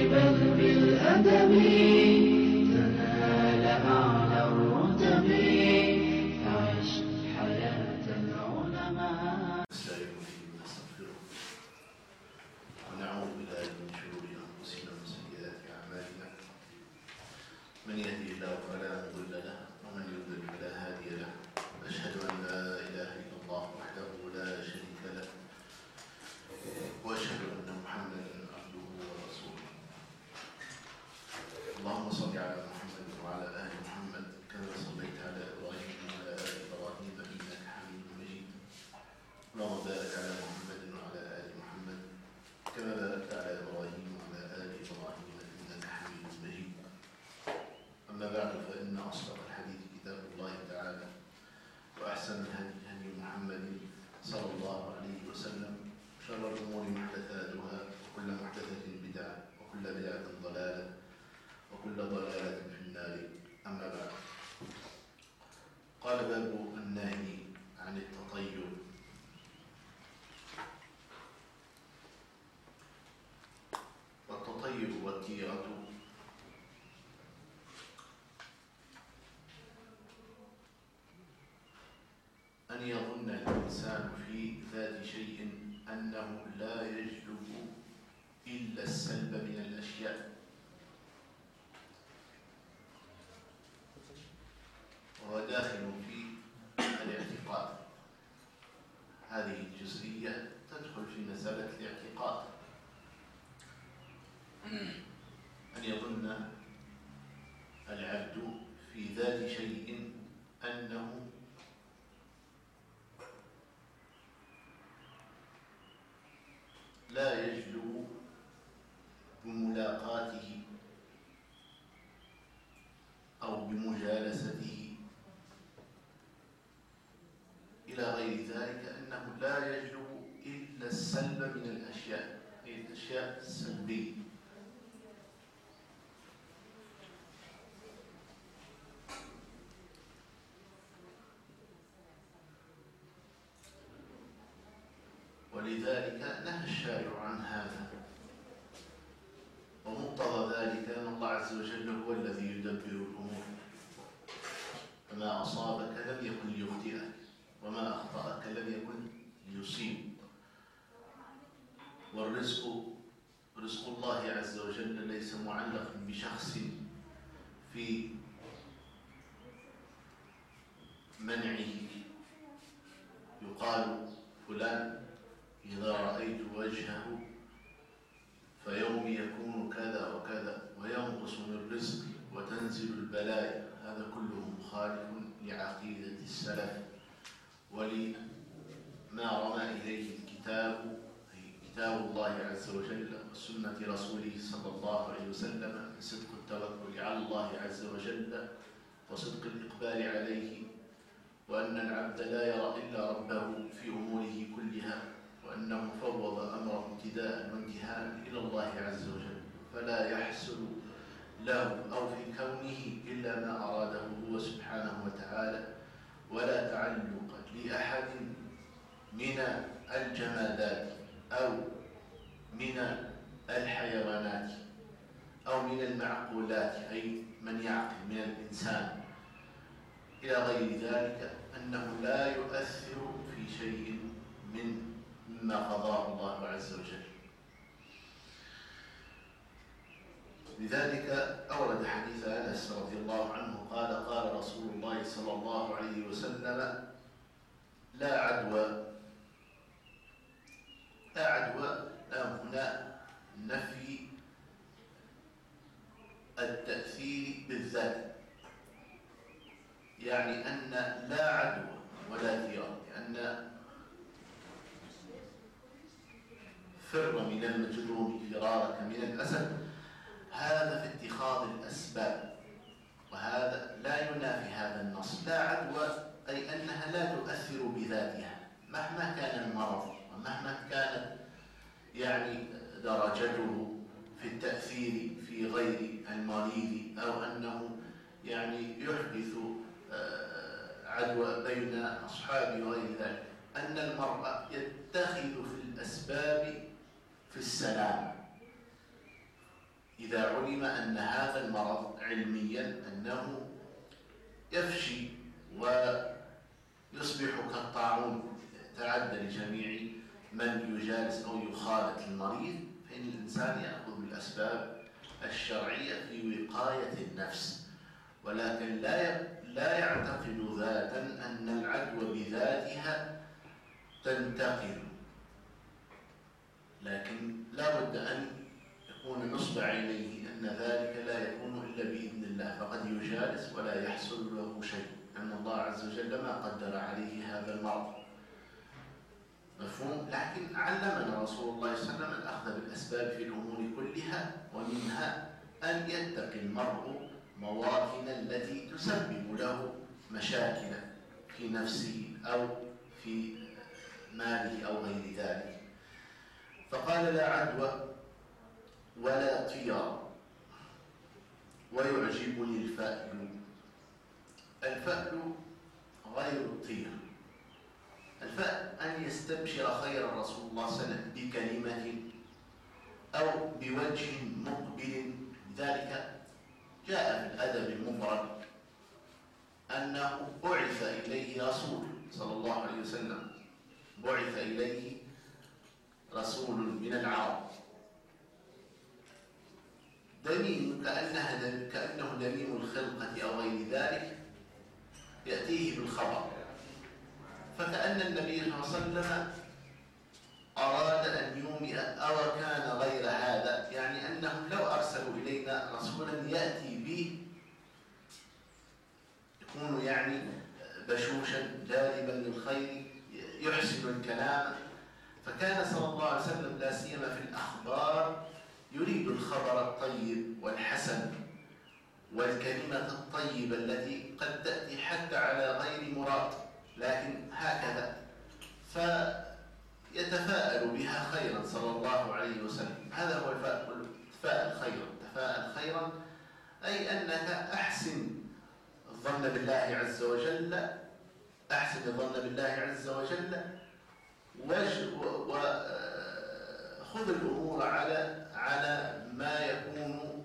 بل بالأدب تنال أعلى الرتب. فعش حياة العلماء. نستعين به ونستغفره ونعوذ بالله من شرور أنفسنا وسيئات أعمالنا. من يهدي الله فلا مضل له ومن يضلل فلا هادي له. أشهد أن لا إله إلا الله وحده لا شريك له وأشهد أن محمدا عبده ورسوله. اللهم صل على محمد وعلى آل محمد كما صليت على إبراهيم وعلى آل إبراهيم إنك حميد مجيد. اللهم بارك على محمد وعلى آل محمد كما باركت على إبراهيم وعلى آل إبراهيم إنك حميد مجيد. أما بعد فإن أصدق الحديث كتاب الله تعالى وأحسن الهدي هدي محمد صلى الله عليه وسلم. شر الأمور محدثاتها وكل محدثة بدعة وكل بدعة ضلالة وكل ضلالة في النار. أما بعد، قال باب النهي عن التطير. والتطير والتيرة أن يظن الإنسان في ذات شيء أنه لا يجلب إلا السلب من الأشياء، وهو داخل في الاعتقاد. هذه الجزئية تدخل في مسألة الاعتقاد، أن يظن العبد في ذات شيء أنه لا يجلب بملاقاته أو بمجالسته إلى غير ذلك أنه لا يجلب إلا السلب من الأشياء، أي الأشياء السلبية. ولذلك نهى الشارع عن هذا، ومقتضى ذلك أن الله عز وجل هو الذي يدبر الأمور، فما أصابك لم يكن ليخطئك وما أخطأك لم يكن ليصيب. والرزق رزق الله عز وجل ليس معلق بشخص في منعه. يقال فلان إذا رأيت وجهه فيومي يكون كذا وكذا وينقص من رزق وتنزل البلايا. هذا كله مخالف لعقيدة السلف ولما رمى إليه الكتاب، أي كتاب الله عز وجل وسنة رسوله صلى الله عليه وسلم، من صدق التوكل على الله عز وجل وصدق الإقبال عليه، وأن العبد لا يرى إلا ربه في أموره كلها، وأنه فوض أمره ابتداء وانتهاء إلى الله عز وجل، فلا يحصل له أو في كونه إلا ما أراده هو سبحانه وتعالى، ولا تعلق لأحد من الجمادات أو من الحيوانات أو من المعقولات، أي من يعقل من الإنسان إلى غير ذلك، أنه لا يؤثر في شيء مما قضاه الله عز وجل. لذلك أورد حديث أنس رضي الله عنه قال: قال رسول الله صلى الله عليه وسلم: لا عدوى. لا عدوى هنا نفي التأثير بالذات، يعني أن لا عدوى ولا ثيرة، لأن فر من المجذوم فرارك من الأسد، هذا في اتخاذ الأسباب، وهذا لا ينافي هذا النص. لا عدوى أي أنها لا تؤثر بذاتها مهما كان المرض ومهما كانت يعني درجته في التأثير في غير المريض، أو أنه يعني يحدث عدوى بين أصحابه وغير ذلك. أن المرء يتخذ في الأسباب في السلام، إذا علم أن هذا المرض علميا أنه يفشي ويصبح كالطاعون تعدى لجميع من يجالس أو يخالط المريض، فإن الإنسان يأخذ بالأسباب الشرعية في وقاية النفس، ولكن لا يعتقد ذاتا أن العدوى بذاتها تنتقل، لكن لا بد أن يكون نصب عينيه أن ذلك لا يكون إلا بإذن الله، فقد يجالس ولا يحصل له شيء، أن الله عز وجل ما قدر عليه هذا المرض. مفهوم؟ لكن علمنا رسول الله صلى الله عليه وسلم الأخذ بالأسباب في الأمور كلها، ومنها أن يتقي المرء مواطن التي تسبب له مشاكل في نفسه أو في ماله أو غير ذلك. فقال لا عدوى ولا طيار، ويعجبني الفأل. الفأل غير الطير. الفأل أن يستبشر خير رسول الله صلى الله عليه وسلم بكلمة أو بوجه مقبل. لذلك جاء في الأدب المفرد أنه بعث إليه رسول صلى الله عليه وسلم، بعث إليه رسول من العرب دميم كأنه دميم الخلقة أو غير ذلك، يأتيه بالخبر، فكأن النبي صلى الله عليه وسلم أراد أن يومئ أو كان غير هذا، يعني أنهم لو أرسلوا إلينا رسولا يأتي به يكون يعني بشوشا جالبا للخير يحسن الكلام، فكان صلى الله عليه وسلم لا سيما في الأخبار يريد الخبر الطيب والحسن والكلمة الطيبة التي قد تأتي حتى على غير مراد، لكن هكذا فيتفاءل بها خيرا صلى الله عليه وسلم. هذا هو تفاءل خيرا. تفاءل خيرا أي أنك أحسن الظن بالله عز وجل، أحسن الظن بالله عز وجل، وخذ الأمور على ما يكون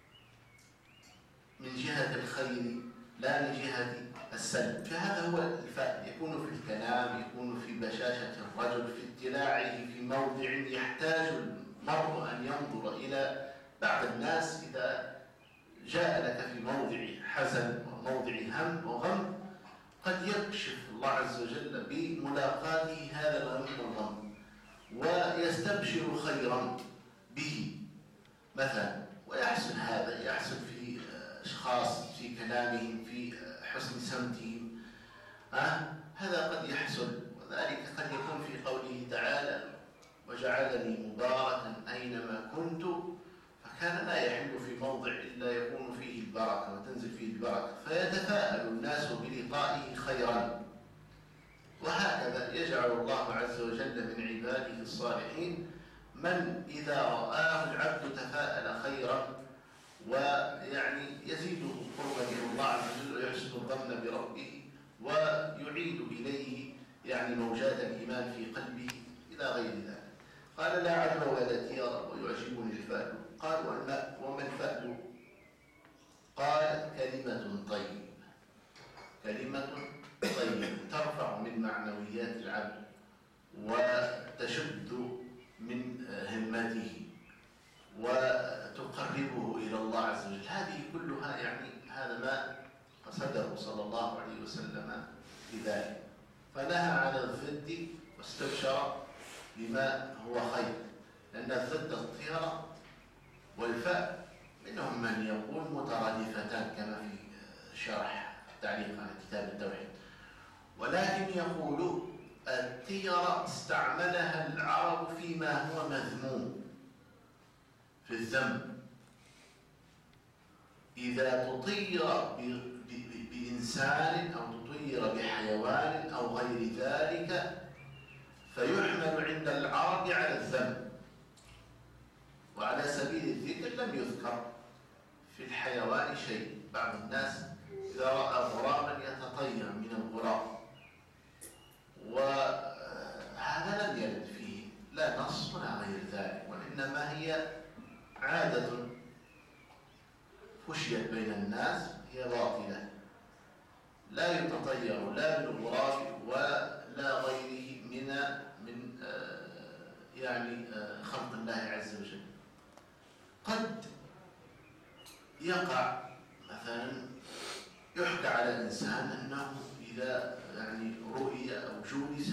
من جهة الخير لا من جهة السلب. فهذا هو الفأل، يكون في الكلام، يكون في بشاشة الرجل، في اطلاعه في موضع يحتاج المرء أن ينظر إلى بعض الناس إذا جاء لك في موضع حزن وموضع هم وغم قد يكشف الله عز وجل بملاقاته هذا الغم والغم ويستبشر خيرا به مثلا، ويحسن هذا، يحسن في أشخاص في كلامهم في حسن سمتهم، هذا قد يحصل. وذلك قد يكون في قوله تعالى وجعلني مباركا أينما كنت، فكان لا يحل في موضع إلا يكون فيه البركة وتنزل فيه البركة، فيتفاءل الناس بلقائه خيرا. وهكذا يجعل الله عز وجل من عباده الصالحين من إذا رآه العبد تفاءل خيرا، ويعني يزيده قربا إلى الله عز وجل ويحسن الظن بربه ويعيد إليه يعني موجات الإيمان في قلبه إلى غير ذلك. قال لا عدوى ولا تيار ويعجبني الفأل. قال وما الفأل؟ قال كلمة طيبة، كلمة طيبة ترفع من معنويات العبد وتشد من همته وتقربه إلى الله عز وجل. هذه كلها يعني هذا ما قصده صلى الله عليه وسلم بذلك، فنهى عن الضد واستبشر بما هو خير، لأن الضد الطيرة والفأل منهم من يقول مترادفتان كما في شرح تعليق على كتاب التوحيد، ولكن يقول الطيرة استعملها العرب فيما هو مذموم في الذم. إذا تطير بإنسان أو تطير بحيوان أو غير ذلك فيحمل عند العرب على الذم، وعلى سبيل الذكر لم يذكر في الحيوان شيء. بعض الناس إذا رأى غرابا يتطير من الغراب، وهذا لم يرد فيه لا نص ولا غير ذلك، وإنما هي عادة فشيت بين الناس هي باطلة، لا يتطير لا بالغراب ولا غيره من خلق الله عز وجل. قد يقع مثلا يحكى على إنسان أنه إذا رؤي أو جولس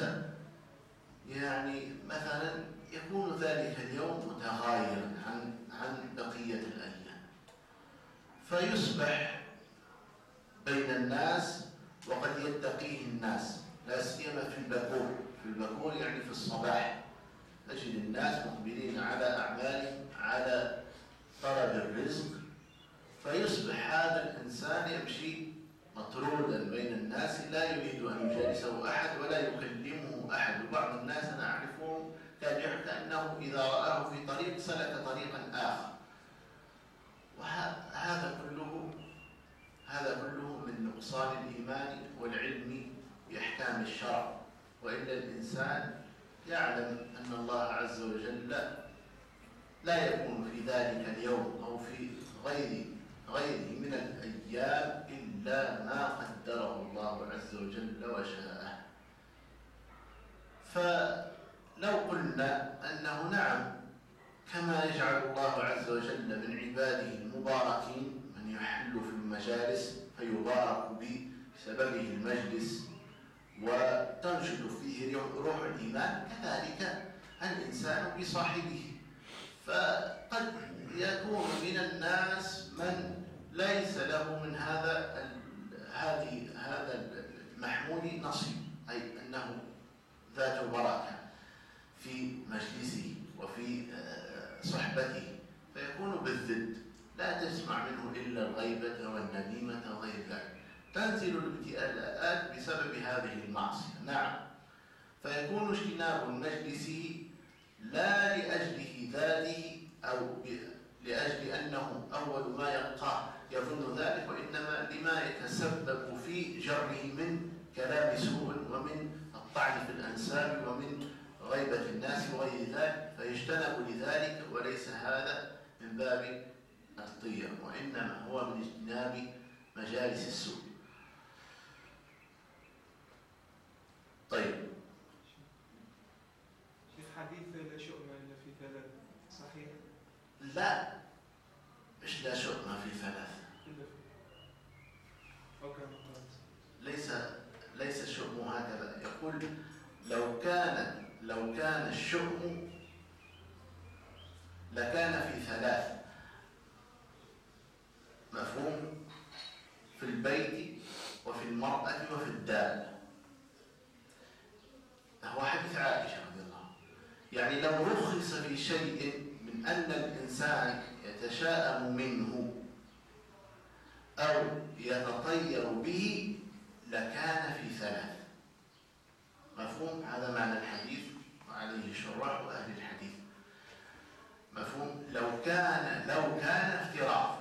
مثلا يكون ذلك اليوم متغايرا عن بقية الأيام، فيصبح بين الناس وقد يتقيه الناس، لا سيما في البكور في الصباح تجد الناس مقبلين على أعمالهم على طلب الرزق، فيصبح هذا الإنسان يمشي مطرودا بين الناس لا يريد أن يجالسه أحد ولا يكلمه أحد. وبعض الناس أنا أعرفهم كان يحكى أنه إذا رآه في طريق سلك طريقا آخر. وهذا كله من نقصان الإيمان والعلم بأحكام الشرع، وإلا الإنسان يعلم أن الله عز وجل لا يكون في ذلك اليوم أو في غيره من الأيام إلا ما قدره الله عز وجل وشاءه. فلو قلنا أنه نعم كما يجعل الله عز وجل من عباده المباركين من يحل في المجالس فيبارك بسببه المجلس وتنشد فيه روح الإيمان، كذلك الإنسان بصاحبه. فقد يكون من الناس من ليس له من هذا المحمود نصيب، أي أنه ذات بركة في مجلسه وفي صحبته، فيكون بالضد، لا تسمع منه إلا الغيبة والنميمة وغير ذلك. تنزل الابتلاءات بسبب هذه المعصية، نعم، فيكون اجتناب مجلسه لا لأجله ذاته أو لأجل أنه أول ما يلقاه يظن ذلك، وإنما لما يتسبب في جره من كلام سوء ومن الطعن في الأنساب ومن غيبة الناس وغير ذلك، فيجتنب لذلك، وليس هذا من باب الطير، وإنما هو من اجتناب مجالس السوء. طيب، حديث لا شؤم إلا في ثلاث صحيح؟ لا، مش لا شؤم في ثلاث، ليس الشؤم هكذا. يقول لو كان الشؤم لكان في ثلاث، مفهوم؟ في البيت وفي المرأة وفي الدابة. هو حديث عائشة رضي الله عنها، لو رخص في شيء من أن الإنسان يتشاءم منه أو يتطير به لكان في ثلاث، مفهوم؟ هذا معنى الحديث وعليه شراح أهل الحديث، مفهوم؟ لو كان افتراض،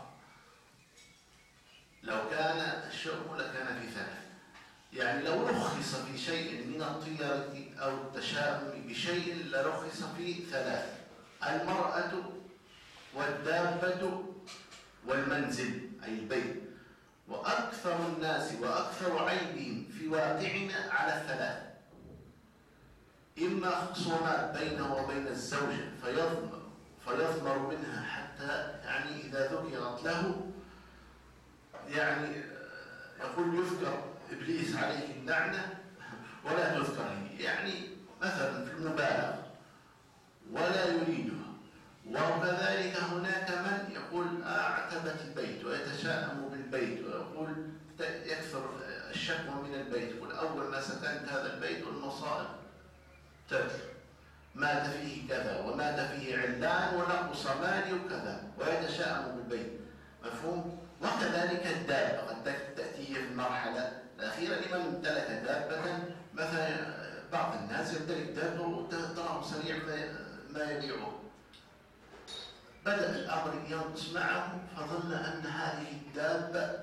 لو كان الشؤم لكان في ثلاث، لو رخص في شيء من الطيرة أو التشاؤم بشيء لرخص في ثلاث: المرأة والدابة والمنزل أي البيت. وأكثر الناس وأكثر عيبهم في واقعنا على الثلاث: إما خصومات بينه وبين الزوجة فيضمر منها حتى إذا ذكرت له يقول يذكر إبليس عليه اللعنة ولا تذكر هي، مثلا في المبالغة ولا يريدها. وكذلك هناك من يقول أعتبت البيت ويتشائم بالبيت ويقول يكثر الشكوى من البيت، يقول أول ما سكنت هذا البيت والمصائب تكثر، مات فيه كذا ومات فيه علان ونقص مالي وكذا، ويتشائم بالبيت، مفهوم؟ وكذلك الدابة قد تأتي في المرحلة الأخيرة لمن امتلك دابة، مثلا بعض الناس يمتلك دابة وتراه سريع ما يبيعه، بدأ الأمر ينقص معه فظن أن هذه الدابة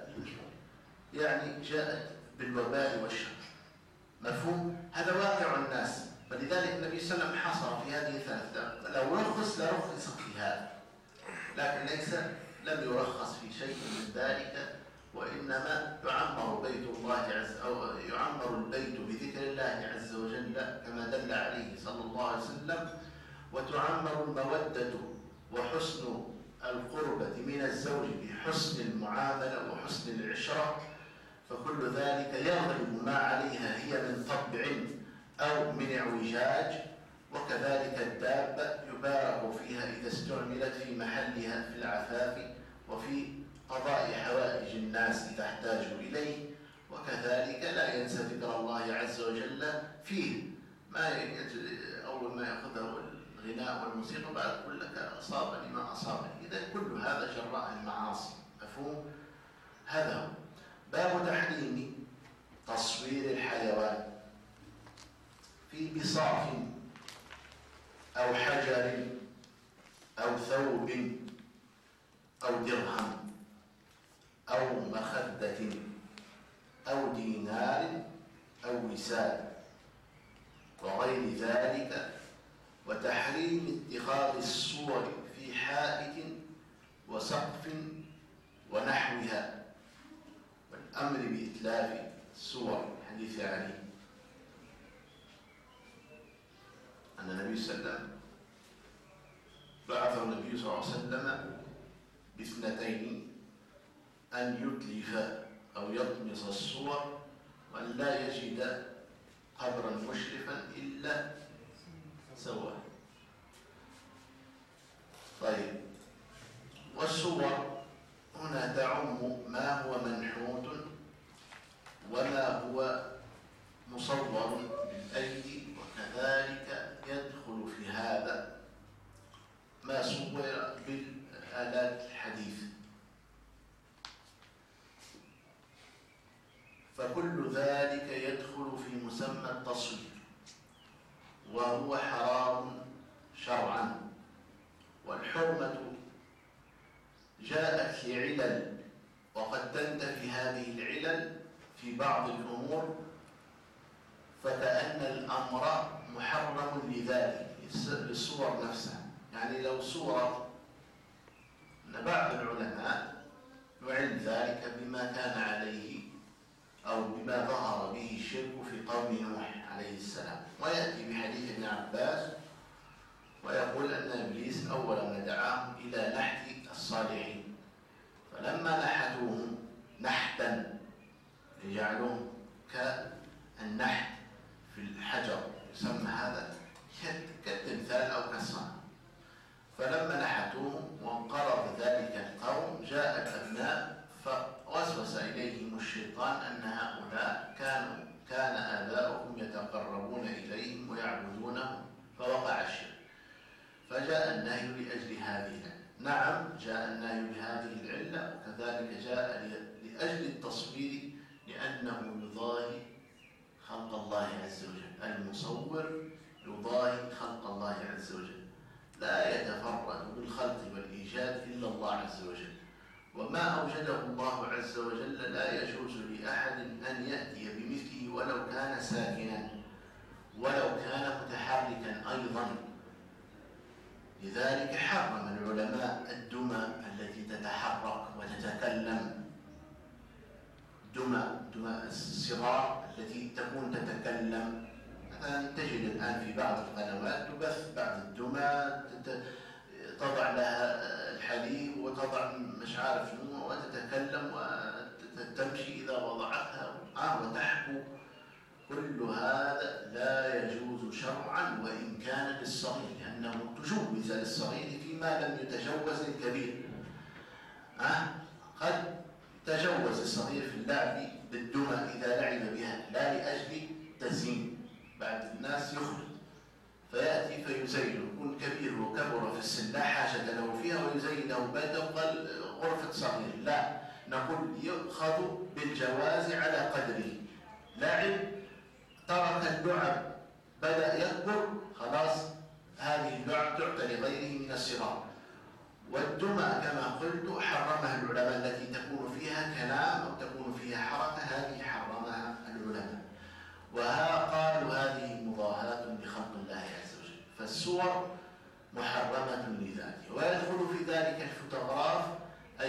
جاءت بالوبال والشر، مفهوم؟ هذا واقع الناس. فلذلك النبي صلى الله عليه وسلم حصر في هذه الثلاثة: لو رخص لرخص في هذا، لكن ليس لم يرخص في شيء من ذلك، وإنما يعمر بيت الله أو يعمر البيت بذكر الله عز وجل كما دل عليه صلى الله عليه وسلم، وتعمر المودة وحسن القربة من الزوج بحسن المعاملة وحسن العشرة، فكل ذلك يغلب ما عليها هي من طبع أو من اعوجاج. وكذلك الدابة يبارك فيها إذا استعملت في محلها في العفاف وفي قضاء حوائج الناس إذا احتاجوا إليه. وكذلك لا ينسى ذكر الله عز وجل فيه، ما أول ما يأخذه الغناء والموسيقى بعد يقول لك أصابني ما أصابني. إذا كل هذا جراء المعاصي. مفهوم؟ هذا هو باب تحريم تصوير الحيوان في بساط أو حجر أو ثوب أو درهم أو مخدة أو دينار أو وساد وغير ذلك، وتحريم اتخاذ الصور في حائط وسقف ونحوها، والأمر بإتلاف الصور. حديث علي أن النبي صلى الله عليه وسلم بعثه النبي صلى الله عليه وسلم باثنتين: أن يتلف أو يطمس الصور، وأن لا يجد قبرا مشرفا إلا سواه. طيب، والصور هنا تعم ما هو منحوت وما هو مصور بالأيدي، وكذلك يدخل في هذا ما صور بالآلات الحديثة. فكل ذلك يدخل في مسمى التصوير، وهو حرام شرعا. والحرمة جاءت لعلل، وقد تنتفي هذه العلل في بعض الأمور، فكأن الأمر محرم لذلك للصور نفسها. يعني لو صورة أن بعض العلماء يعل ذلك بما كان عليه أو بما ظهر به الشرك في قوم نوح عليه السلام، ويأتي بحديث ابن عباس ويقول أن إبليس أول ما دعاهم إلى نحت الصالحين، فلما نحتوهم نحتا يجعلهم كالنحت في الحجر، يسمى هذا كالتمثال أو كالصنم. فلما نحتوهم وانقرض ذلك القوم جاء الأبناء فوسوس إليهم الشيطان أن هؤلاء كان آباؤهم يتقربون إليهم ويعبدونهم، فوقع الشرك. فجاء النهي لأجل هذه العلة. نعم، جاء النهي لهذه العلة، وكذلك جاء لأجل التصوير، لأنه يضاهي خلق الله عز وجل. المصور يضاهي خلق الله عز وجل، لا يتفرد بالخلق والإيجاد إلا الله عز وجل. وما أوجده الله عز وجل لا يجوز لأحد أن يأتي بمثله ولو كان ساكنا ولو كان متحركا أيضا. لذلك حرم العلماء الدمى التي تتحرك وتتكلم، دمى الصغار التي تكون تتكلم. مثلا تجد الآن في بعض القنوات تبث بعض الدمى، تضع لها الحليب وتضع مش عارف شنو وتتكلم وتمشي إذا وضعتها وتحكو. كل هذا لا يجوز شرعا وإن كان للصغير، لأنه تجوز للصغير فيما لم يتجوز الكبير. قد تجوز الصغير في اللعب بالدمى إذا لعب بها لا لأجل تزيين، بعد الناس يخلط فيأتي فيزينه، يكون كبير وكبر في السن لا حاجة له فيها ويزينه بل تبقى غرفة صغير. لا، نقول يؤخذ بالجواز على قدره. لعب ترك اللعب بدأ يكبر، خلاص هذه اللعب تعطى لغيره من الصغار. والدمى كما قلت حرمها العلماء، التي تكون فيها كلام أو تكون فيها حركة، هذه حرمها العلماء. قالوا هذه مضاهاة لخلق الله عز وجل، فالصور محرمة لذاته. ويدخل في ذلك الفوتوغراف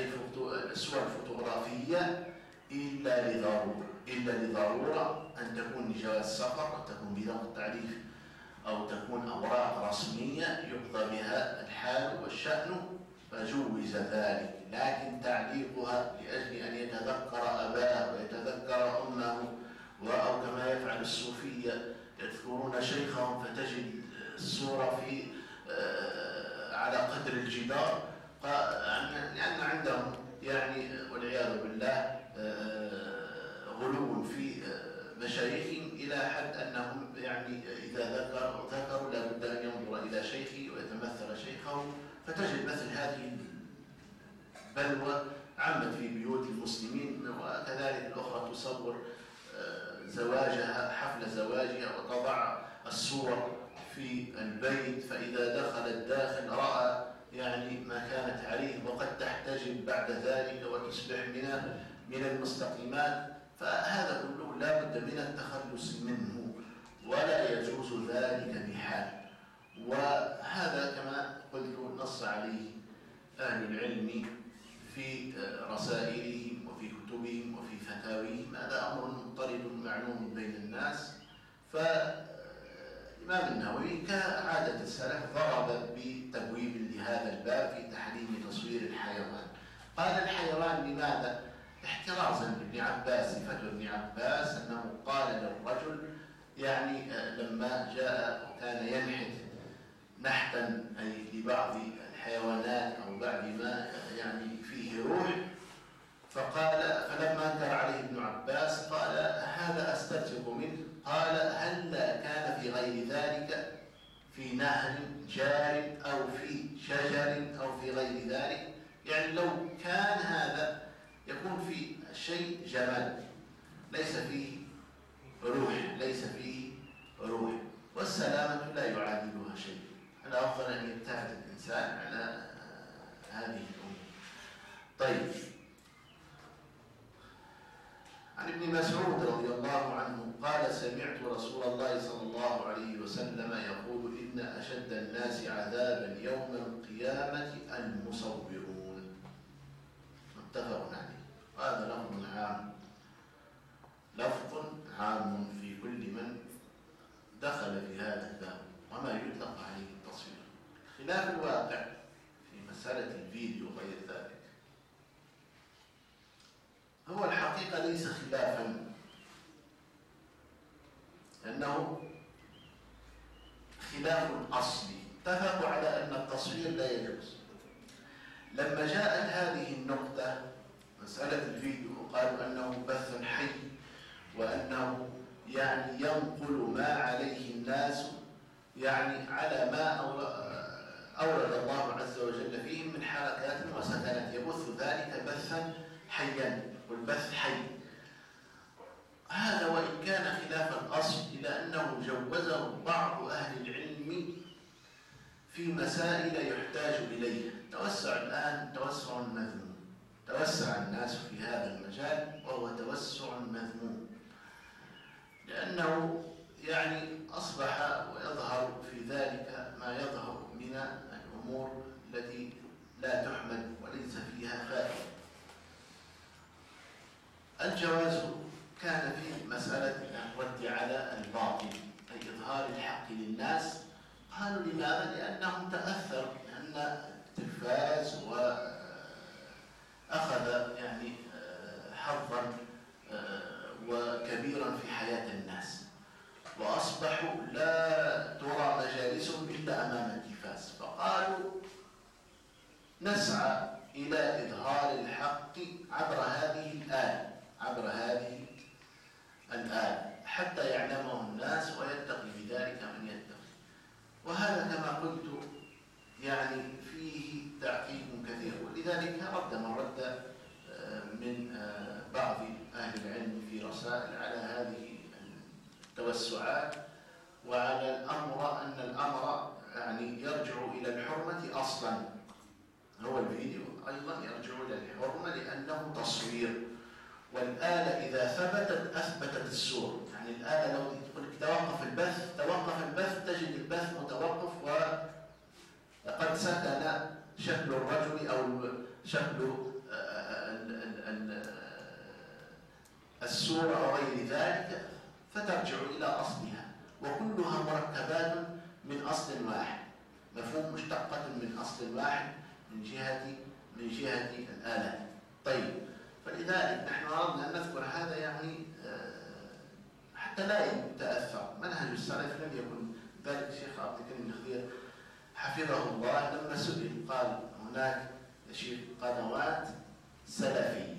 إلا لضرورة، أن تكون لجواز سفر، أو تكون بطاقة تعريف، أو تكون أوراق رسمية يقضى بها الحال والشأن، فجوز ذلك. لكن تعليقها لأجل أن يتذكر أباه ويتذكر أمه، أو كما يفعل الصوفية يذكرون شيخهم فتجد الصورة في على قدر الجدار، لأن عندهم يعني والعياذ بالله غلو في مشايخهم إلى حد أنهم يعني إذا ذكروا لابد أن ينظر إلى شيخه ويتمثل شيخه، فتجد مثل هذه البلوى عمت في بيوت المسلمين. وكذلك الأخرى تصور زواجها، حفل زواجها، وتضع الصور في البيت، فإذا دخل الداخل رأى يعني ما كانت عليه، وقد تحتجب بعد ذلك وتصبح من المستقيمات. فهذا كله لا بد من التخلص منه، ولا يجوز ذلك بحال. وهذا كما قلت نص عليه أهل العلم في رسائلهم وفي كتبهم وفي فتاويهم. هذا أمر مضطرد معلوم بين الناس. فالإمام النووي كعادة السلف ضرب بتبويب لهذا الباب في تحريم تصوير الحيوان. قال الحيوان لماذا؟ احترازا بابن عباس، فتوى ابن عباس أنه قال للرجل يعني لما جاء وكان ينحت نحتا أي لبعض الحيوانات أو بعض ما يعني فيه روح، فلما انكر عليه ابن عباس قال هذا أسترزق منه. قال هلا كان في غير ذلك، في نهر جار أو في شجر أو في غير ذلك، يعني لو كان هذا يكون في الشيء جمال ليس فيه روح، ليس فيه روح، والسلامة لا يعادلها شيء. الأفضل أن يبتعد الإنسان على هذه الأمور. طيب، عن ابن مسعود رضي الله عنه قال سمعت رسول الله صلى الله عليه وسلم يقول إن أشد الناس عذابا يوم القيامة المصورون. متفق عليه. وهذا لفظ عام في كل من دخل في هذا الباب وما يطلق عليه التصوير، خلاف الواقع في مسألة الفيديو وغير ذلك. هو الحقيقة ليس خلافا، لأنه خلاف أصلي. اتفقوا على أن التصوير لا يجوز. لما جاءت هذه النقطة مسألة الفيديو وقالوا أنه بث حي، وأنه يعني ينقل ما عليه الناس يعني على ما أورد الله عز وجل فيهم من حركات وسكنات، يبث ذلك بثا حيا، والبث حي. هذا وإن كان خلاف الأصل إلا أنه جوزه بعض أهل العلم في مسائل يحتاج إليها. توسع الآن توسع مذموم، توسع الناس في هذا المجال وهو توسع مذموم، لأنه يعني أصبح ويظهر في ذلك ما يظهر من الأمور التي لا تحمد وليس فيها فائدة. الجواز كان في مسألة الرد على الباطل أي إظهار الحق للناس. قالوا لماذا؟ لأنهم تأثر لأن التلفاز وأخذ يعني حظا وكبيرا في حياة الناس، وأصبحوا لا ترى مجالسهم إلا أمام التلفاز. فقالوا نسعى إلى إظهار الحق عبر هذه الآلة حتى يعلمه الناس ويتقي بذلك من يتقي. وهذا كما قلت يعني فيه تعقيد كثير، ولذلك رد من رد من بعض أهل العلم في رسائل على هذه التوسعات، وعلى الأمر أن الأمر يعني يرجع إلى الحرمة أصلا. هو الفيديو أيضا يرجع إلى الحرمة لأنه تصوير، والآلة إذا ثبتت أثبتت الصورة. يعني الآلة لو تقول لك توقف البث تجد البث متوقف وقد سكن شكل الرجل أو شكل السورة وغير ذلك فترجع إلى أصلها، وكلها مركبات من أصل واحد، مفهوم، مشتقة من أصل واحد من جهة الآلات. طيب، فلذلك نحن أردنا أن نذكر هذا يعني حتى لا يتأثر منهج السلف. لم يكن ذلك الشيخ عبد الكريم الخضير حفظه الله لما سئل قال هناك يا شيخ قنوات سلفية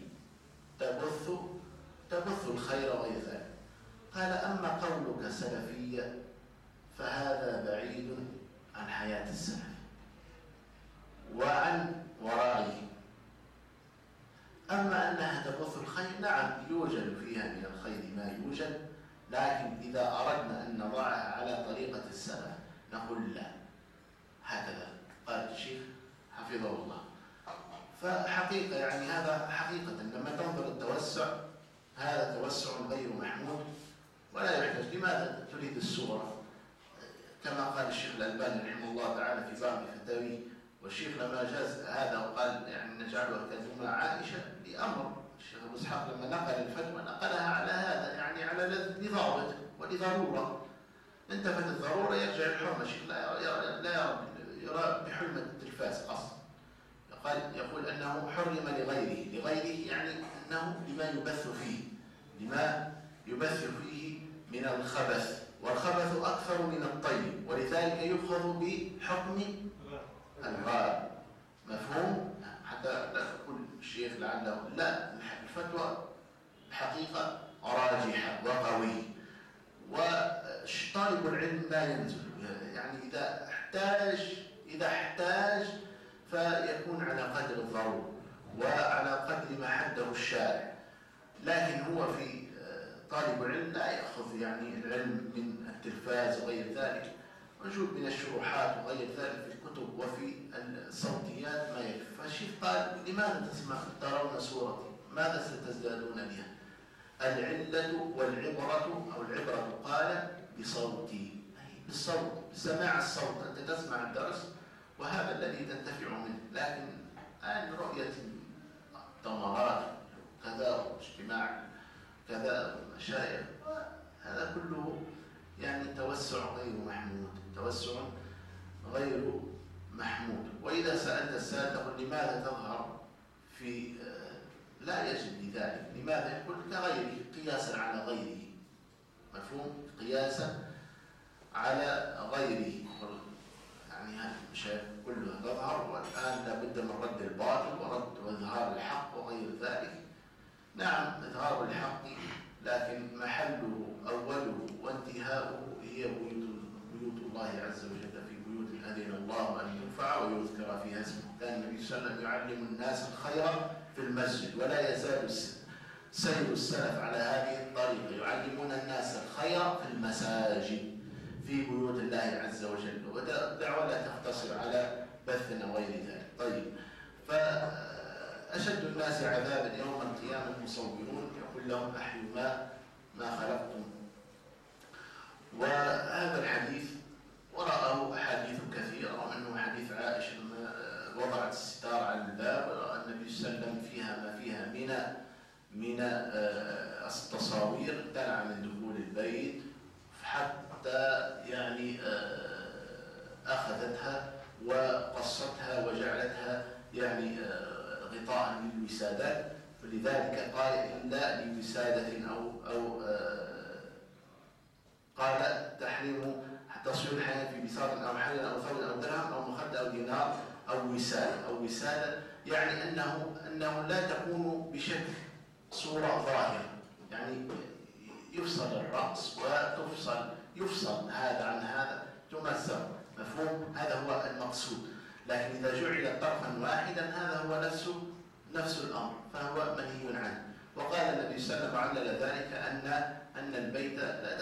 تبث الخير وغير ذلك، قال أما قولك سلفية فهذا بعيد عن حياة السلف وعن ورائه. أما أنها تبث الخير، نعم يوجد فيها من الخير ما يوجد، لكن إذا أردنا أن نضعها على طريقة السلف نقول لا، هكذا قال الشيخ حفظه الله. فحقيقة يعني هذا حقيقة لما تنظر التوسع، هذا توسع غير محمود ولا يحتاج. لماذا تريد الصورة؟ كما قال الشيخ الألباني رحمه الله تعالى في بعض فتاويه، والشيخ لما جاز هذا وقال يعني نجعلها كدماء عائشة لأمر، الشيخ أبو إسحاق لما نقل الفتوى نقلها على هذا، يعني على لضابط ولضرورة. انتفت الضرورة يرجع الحرمة. الشيخ لا يرى بحرمة التلفاز أصلا، يقول أنه حرم لغيره يعني أنه لما يبث فيه من الخبث، والخبث أكثر من الطيب، ولذلك يؤخذ بحكم الغالب، مفهوم؟ حتى لا تقول الشيخ لعله لا، الفتوى حقيقة راجحة وقوية، وطالب العلم لا ينزل، يعني إذا احتاج فيكون على قدر الضرورة وعلى قدر ما حده الشارع، لكن هو في طالب العلم لا يأخذ يعني العلم من التلفاز وغير ذلك، موجود من الشروحات وغير ذلك في الكتب وفي الصوتيات ما يكفي. فالشيخ قال لماذا ترون صورتي؟ ماذا ستزدادون بها؟ العلة والعبرة أو العبرة قال بصوتي، أي بالصوت، بسماع الصوت، أنت تسمع الدرس وهذا الذي تنتفع منه، لكن عن رؤية الثمرات كذا واجتماع كذا مشايخ هذا كله يعني توسع غير محمود. وإذا سألت السائل تقول لماذا تظهر في لا يجب لذلك، لماذا؟ يقول كغيره، قياسا على غيره، مفهوم؟ قياسا على غيره، يعني المشايخ كلها تظهر، والآن لابد من رد الباطل وإظهار الحق وغير ذلك. نعم إظهار الحق، لكن محله أوله وانتهاؤه هي بيوت الله عز وجل، في بيوت أذن الله أن يرفع ويذكر فيها اسمه. كان النبي صلى الله عليه وسلم يعلم الناس الخير في المسجد، ولا يزال سير السلف على هذه الطريقة، يعلمون الناس الخير في المساجد في بيوت الله عز وجل، والدعوة لا تقتصر على بث وغير ذلك. طيب، فأشد الناس عذابا يوم القيامة المصورون، يقول لهم أحيوا ما خلقتم. وهذا الحديث وراءه أحاديث كثيرة، ومنه حديث عائشة لما وضعت الستار على الباب ورأى النبي صلى الله عليه وسلم فيها ما فيها من التصاوير، امتنع من دخول البيت حتى يعني أخذتها وقصتها وجعلتها يعني غطاء للوسادات، فلذلك قال إلا لوسادة أو قال تحريم تصوير الحياة في بساط أو حل أو ثوب أو درهم أو مخدة أو دينار أو وسادة، يعني أنه لا تكون بشكل صورة ظاهرة، يعني يفصل الرأس يفصل هذا عن هذا تمثل، مفهوم؟ هذا هو المقصود. لكن إذا جعل طرفا واحدا هذا هو نفس الأمر، فهو منهي عنه. وقال النبي صلى الله عليه وسلم علل ذلك أن البيت لا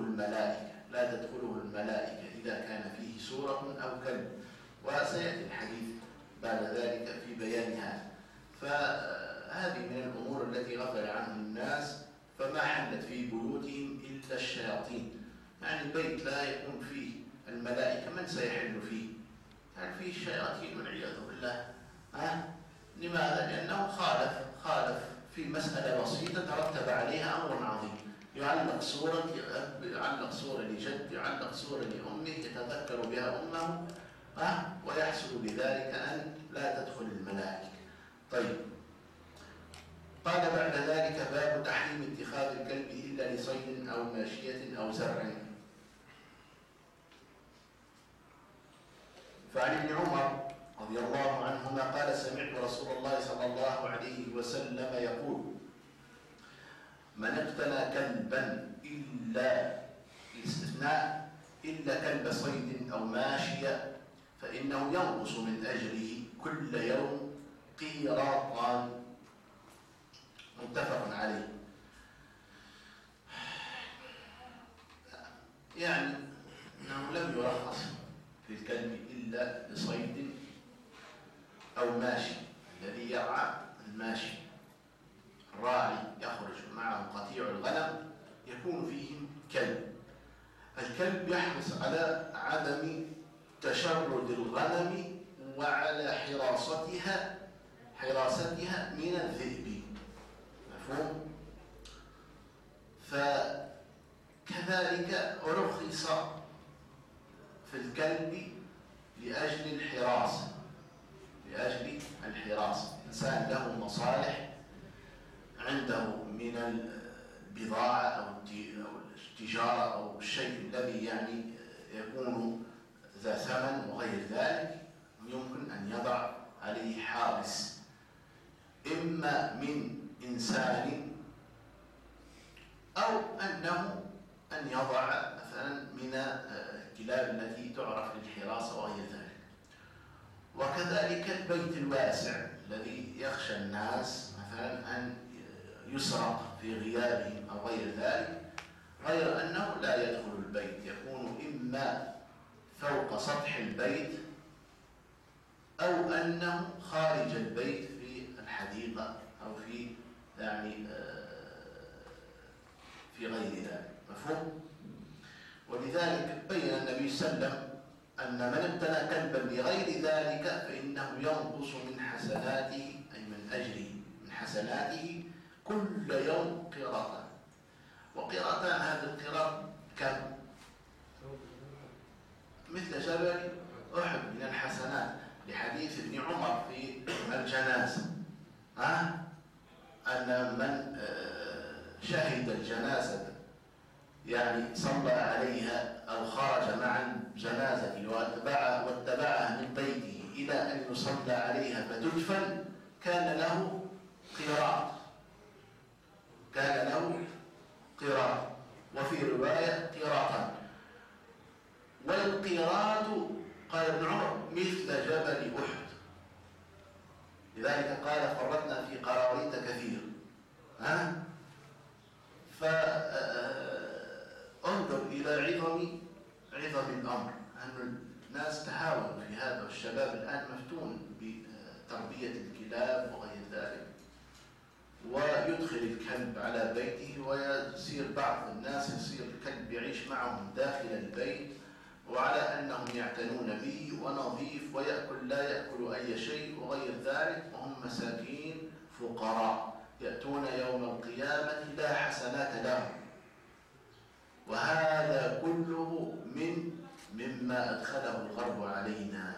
تدخله الملائكة إذا كان فيه سورة أو كلب، وسيأتي الحديث بعد ذلك في بيان هذا. فهذه من الأمور التي غفل عنها الناس، فما حلت في بيوتهم إلا الشياطين، يعني بيت لا يكون فيه الملائكة من سيحل فيه؟ هل فيه الشياطين والعياذ بالله؟ لماذا؟ لأنه خالف في مسألة بسيطة ترتب عليها أمر عظيم، يعلق صورة أب، يعلق صورة لجد، يعلق صورة لأمه يتذكر بها أمه، ويحصل بذلك أن لا تدخل الملائكة. طيب، قال بعد ذلك: باب تحريم اتخاذ الكلب إلا لصيد أو ماشية أو زرع. فعن ابن عمر رضي الله عنهما قال: سمعت رسول الله صلى الله عليه وسلم يقول: من اقتنى كلبا إلا الاستثناء إلا كلب صيد أو ماشية فإنه ينقص من أجره كل يوم قيراطان. متفق عليه. يعني أنه لم يرخص في الكلب إلا لصيد أو ماشي، الذي يرعى الماشي الراعي يخرج معه قطيع الغنم يكون فيهم كلب. الكلب يحرص على عدم تشرد الغنم وعلى حراستها من الذئب. مفهوم؟ فكذلك رخص في الكلب لأجل الحراسة. الإنسان له مصالح عنده من البضاعة أو التجارة أو الشيء الذي يعني يكون ذا ثمن وغير ذلك، يمكن أن يضع عليه حارس، إما من إنسان أو أن يضع مثلا من الكلاب التي تعرف للحراسة وغير ذلك. وكذلك البيت الواسع الذي يخشى الناس مثلا أن يسرق في غيابهم أو غير ذلك، غير أنه لا يدخل البيت، يكون إما فوق سطح البيت أو أنه خارج البيت في الحديقة أو في يعني في غير ذلك. مفهوم؟ ولذلك بين النبي صلى الله عليه وسلم أن من ابتلى كلبا لغير ذلك فإنه ينقص من حسناته، أي من أجره من حسناته كل يوم قيراطان. وقيراطان هذا القيراط كم؟ مثل جبل أحد من الحسنات، لحديث ابن عمر في الجنازة أن من شهد الجنازة يعني صلى عليها أو خرج مع الجنازة واتبعها من بيته إلى أن يصلى عليها فتدفن كان له قيراط، وفي رواية قيراطان. والقيراط قال ابن عمر مثل جبل أحد، لذلك قال: فرطنا في قراريط كثير. فانظر إلى عظم الأمر، أن الناس تهاونوا في هذا، والشباب الآن مفتون بتربية الكلاب وغير ذلك، ويدخل الكلب على بيته ويصير بعض الناس يصير الكلب يعيش معهم داخل البيت، وعلى أنهم يعتنون به ونظيف ويأكل لا يأكل أي شيء وغير ذلك، وهم مساكين فقراء يأتون يوم القيامة لا حسنات لهم. وهذا كله مما أدخله الغرب علينا.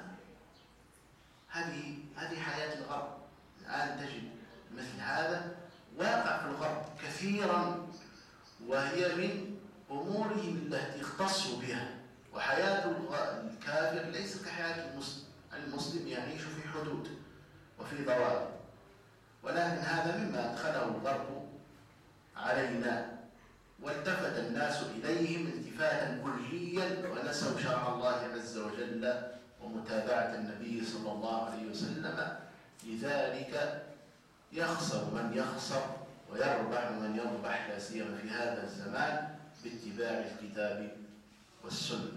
هذه حياة الغرب. الآن تجد مثل هذا واقع في الغرب كثيرا، وهي من أمورهم التي اختصوا بها. وحياة الكافر ليس كحياة المسلم. المسلم يعيش في حدود وفي ضوابط، ولكن هذا مما أدخله الغرب علينا، والتفت الناس إليهم التفاتا كليا ونسوا شرع الله عز وجل ومتابعة النبي صلى الله عليه وسلم. لذلك يخسر من يخسر ويربح من يربح، لا سيما في هذا الزمان باتباع الكتاب والسنة.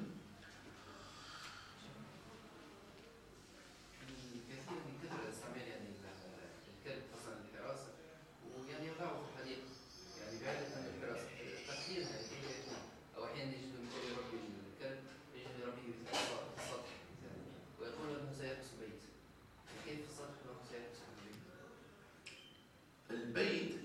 كثير من كثر الاستعمال يعني الكلب خاصة للحراسة، ويعني يضعه في الحديقة يعني بعيدا عن الحراسة تقديرها كيف يكون، أو أحيانا يجد مثل يربي الكلب يجد يربيه في السطح ويقول أنه سيحرس بيت. كيف السطح أنه سيحرس البيت؟ البيت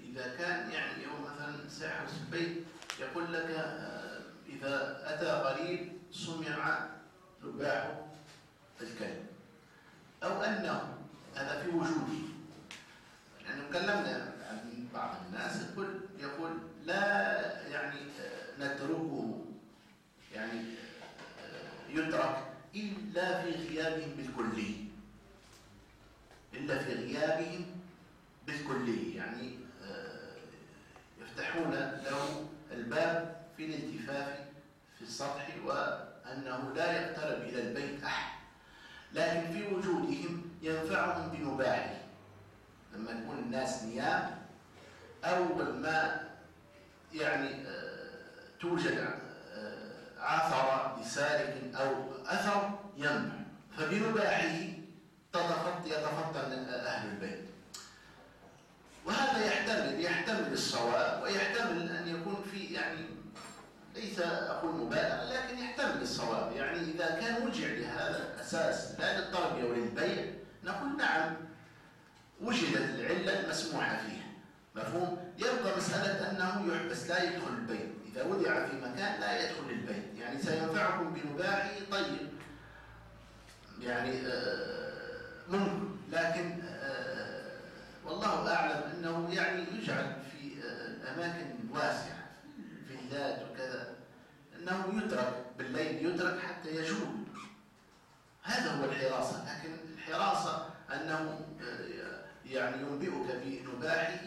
ثيابهم بالكلية، يعني يفتحون له الباب في الالتفاف في السطح وأنه لا يقترب إلى البيت أحد، لكن في وجودهم ينفعهم بمباحه. لما يكون الناس نيام أول ما يعني توجد عثرة لسالك أو أثر ينبع، فبمباحه يتفطن أهل البيت. وهذا يحتمل الصواب ويحتمل أن يكون في يعني ليس أقول مبالغة لكن يحتمل الصواب. يعني إذا كان وجع لهذا الأساس لا للتربية وللبيع نقول نعم وجدت العلة المسموحة فيها، مفهوم؟ يبقى مسألة أنه يحبس لا يدخل البيت، إذا وضع في مكان لا يدخل البيت، يعني سينفعكم بمباحه طيب، يعني ممكن، لكن والله أعلم أنه يعني يجعل في الأماكن الواسعة في الفيلات وكذا أنه يترك بالليل، يترك حتى يجول. هذا هو الحراسة، لكن الحراسة أنه يعني ينبئك بنباحه،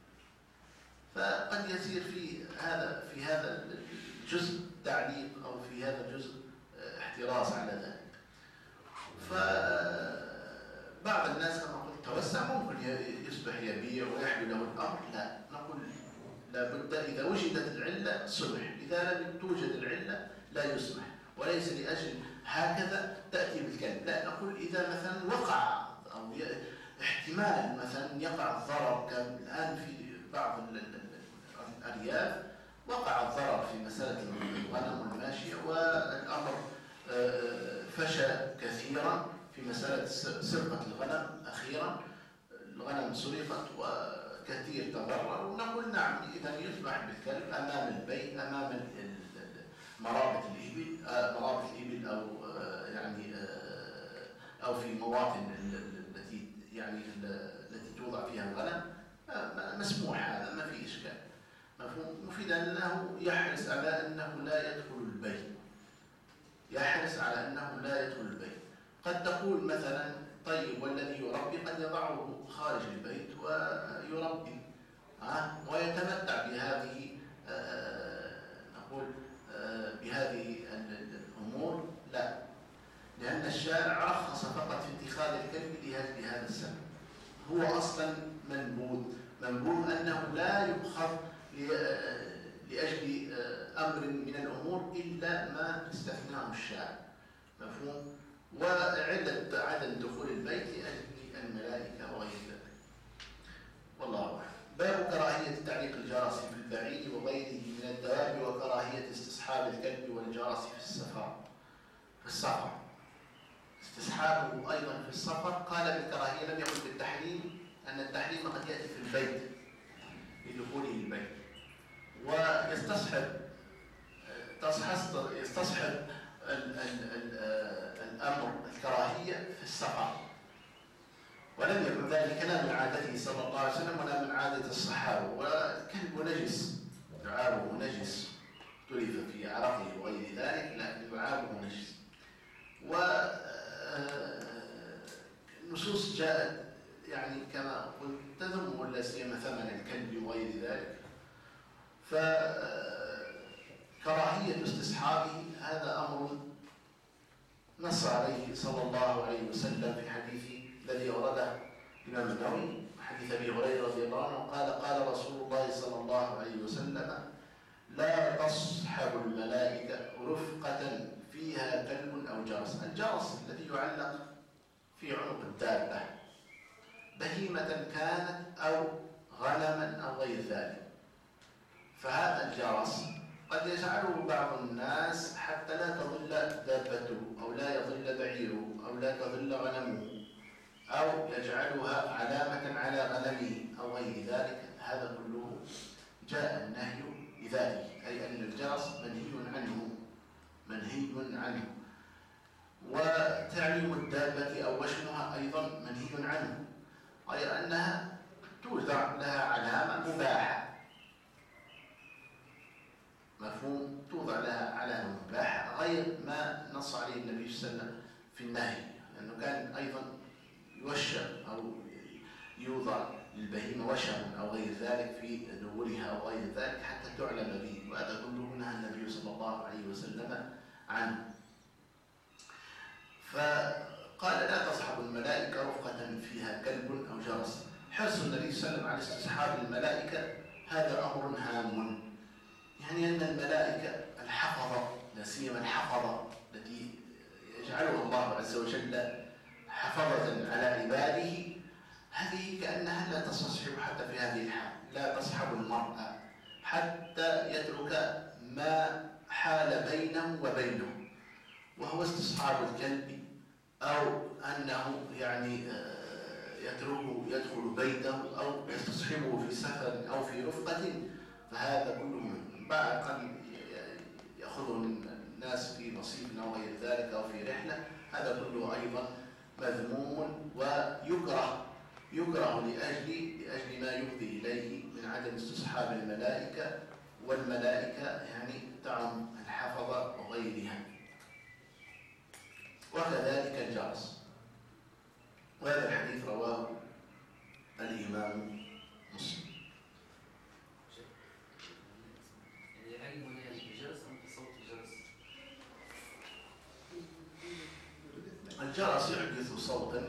فقد يصير في هذا الجزء تعليق أو في هذا الجزء احتراس على ذلك. فبعض الناس كما قلت توسع، ممكن يصبح يبيع ويحلو له الأمر، لا نقول لابد إذا وجدت العلة سمح، إذا لم توجد العلة لا يسمح، وليس لأجل هكذا تأتي بالكلب، لا نقول إذا مثلا وقع أو احتمال مثلا يقع الضرر، كان الآن في بعض الأرياف وقع الضرر في مسألة الغنم والماشية، والأمر فشى كثيرا في مسألة سرقة الغنم. أخيرا الغنم سرقت وكثير تضرر، ونقول نعم إذا يذبح بالكلب أمام البيت، أمام مرابط الإبل أو يعني أو في مواطن التي يعني التي توضع فيها الغنم، مسموح، هذا ما في إشكال، مفهوم؟ مفيد أنه يحرص على أنه لا يدخل البيت، يحرص على أنه لا يدخل البيت. قد تقول مثلا طيب والذي يربي قد يضعه خارج البيت ويربي ويتمتع بهذه نقول بهذه الأمور، لا، لأن الشارع رخص فقط في اتخاذ الكلب لأجل هذا السبب. هو أصلا منبوذ أنه لا يؤخذ لأجل أمر من الأمور إلا ما استثناه الشارع، مفهوم؟ وعدة عدم دخول البيت لأجل الملائكة وغير ذلك، والله أعلم. باب كراهية تعليق الجرس في البعيد وغيره من الدواب، وكراهية استصحاب الكلب والجرس في السفر. استصحابه أيضا في السفر قال بالكراهية، لم يقل بالتحريم، أن التحريم قد يأتي في البيت لدخوله البيت، ويستصحب الأمر الكراهية في السفر، ولم يكن ذلك لا من عادته صلى الله عليه وسلم ولا من عادة الصحابة. والكلب نجس، لعابه نجس، اختلف في عرقه وغير ذلك، لكن لعابه نجس. والنصوص جاءت يعني كما قلت تذم ولا سيما ثمن الكلب وغير ذلك، فكراهية استصحابه هذا أمر نص عليه صلى الله عليه وسلم في حديث الذي أورده الإمام النووي، حديث أبي هريرة رضي الله عنه قال رسول الله صلى الله عليه وسلم: لا تصحب الملائكة رفقة فيها كلب أو جرس. الجرس الذي يعلق في عنق الدابة، بهيمة كانت أو غنما أو غير ذلك، فهذا الجرس قد يجعله بعض الناس حتى لا تضل دابته أو لا يضل بعيره أو لا تضل غنمه، أو يجعلها علامة على غنمه أو غير ذلك. هذا كله جاء النهي بذلك، أي أن الجرس منهي عنه. وتعليم الدابة أو وشمها أيضا منهي عنه، غير أنها توضع لها علامة مباحة، مفهوم؟ توضع لها علامة مباحة غير ما نص عليه النبي صلى الله عليه وسلم في النهي، لأنه كان أيضا يوشم أو يوضع للبهيمة وشم أو غير ذلك في دبرها أو غير ذلك حتى تعلم به، وهذا كله نهى النبي صلى الله عليه وسلم عنه. فقال لا تصحب الملائكة رفقة فيها كلب أو جرس. حرص النبي صلى الله عليه وسلم على استصحاب الملائكة هذا أمر هام، يعني أن الملائكة الحفظة، لا سيما الحفظة التي يجعلها الله عز وجل حفظة على عباده، هذه كأنها لا تستصحب حتى في هذه الحال، لا تصحب المرأة حتى يترك ما حال بينه وبينه، وهو استصحاب الكلب، أو أنه يعني يتركه يدخل بيته أو يستصحبه في سفر أو في رفقة. فهذا كله بعد قد يأخذه الناس في نصيب أو غير ذلك أو في رحلة، هذا كله أيضا مذموم ويكره لأجل ما يفضي إليه من عدم استصحاب الملائكة، والملائكة يعني تعم الحفظة وغيرها. وكذلك الجرس، وهذا الحديث رواه الإمام مسلم. يعني هل هنا الجرس أم صوت الجرس؟ الجرس يحدث صوتا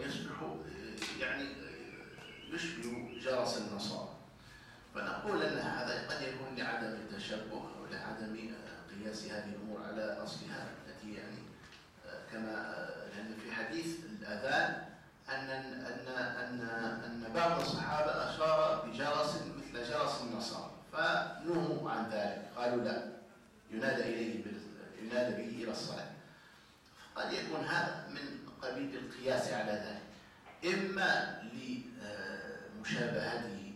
يشبه جرس النصارى، فنقول أن هذا قد يكون لعدم التشبه أو لعدم قياس هذه الأمور على أصلها، التي يعني كما لأن في حديث الأذان أن بعض الصحابة أشار بجرس مثل جرس النصارى، فنهوا عن ذلك، قالوا لا، ينادى به إلى الصلاة. قد يكون هذا من قبيل القياس على ذلك، إما لمشابهته